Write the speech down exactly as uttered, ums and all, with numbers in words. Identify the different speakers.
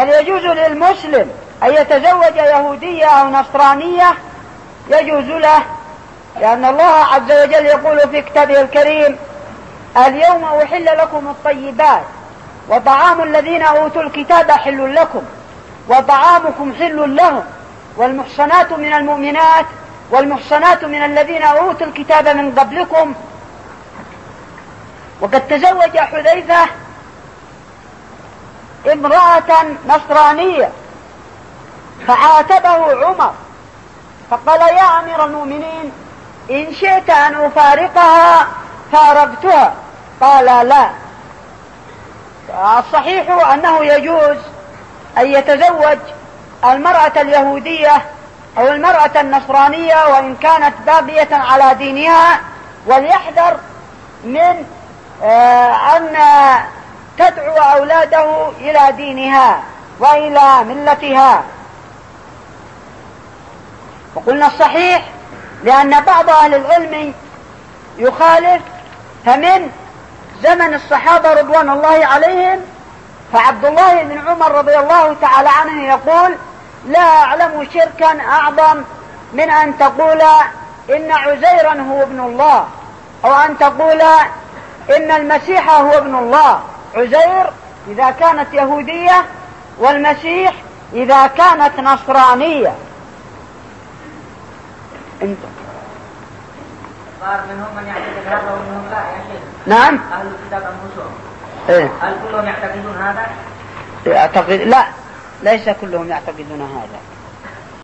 Speaker 1: هل يجوز للمسلم أن يتزوج يهودية أو نصرانية؟ يجوز له، لأن الله عز وجل يقول في كتابه الكريم: اليوم أحل لكم الطيبات وطعام الذين أوتوا الكتاب حل لكم وطعامكم حل لهم والمحصنات من المؤمنات والمحصنات من الذين أوتوا الكتاب من قبلكم. وقد تزوج حذيفة امرأة نصرانية فعاتبه عمر فقال: يا أمير المؤمنين، إن شئت أن أفارقها فارقتها. قال: لا، الصحيح أنه يجوز أن يتزوج المرأة اليهودية أو المرأة النصرانية وإن كانت باقية على دينها، وليحذر من أن تدعو أولاده إلى دينها وإلى ملتها. وقلنا الصحيح لأن بعض أهل العلم يخالف، فمن زمن الصحابة رضوان الله عليهم فعبد الله بن عمر رضي الله تعالى عنه يقول: لا أعلم شركا أعظم من أن تقول إن عزيرا هو ابن الله، أو أن تقول إن المسيح هو ابن الله. عزير إذا كانت يهودية، والمسيح إذا كانت نصرانية. انت
Speaker 2: صار منهم من يعتقد هذا ومنهم لا يا شيخ.
Speaker 1: نعم.
Speaker 2: أهل الكتاب أنفسهم
Speaker 1: إيه؟
Speaker 2: هل كلهم يعتقدون هذا؟
Speaker 1: يعتقد لا، ليس كلهم يعتقدون هذا.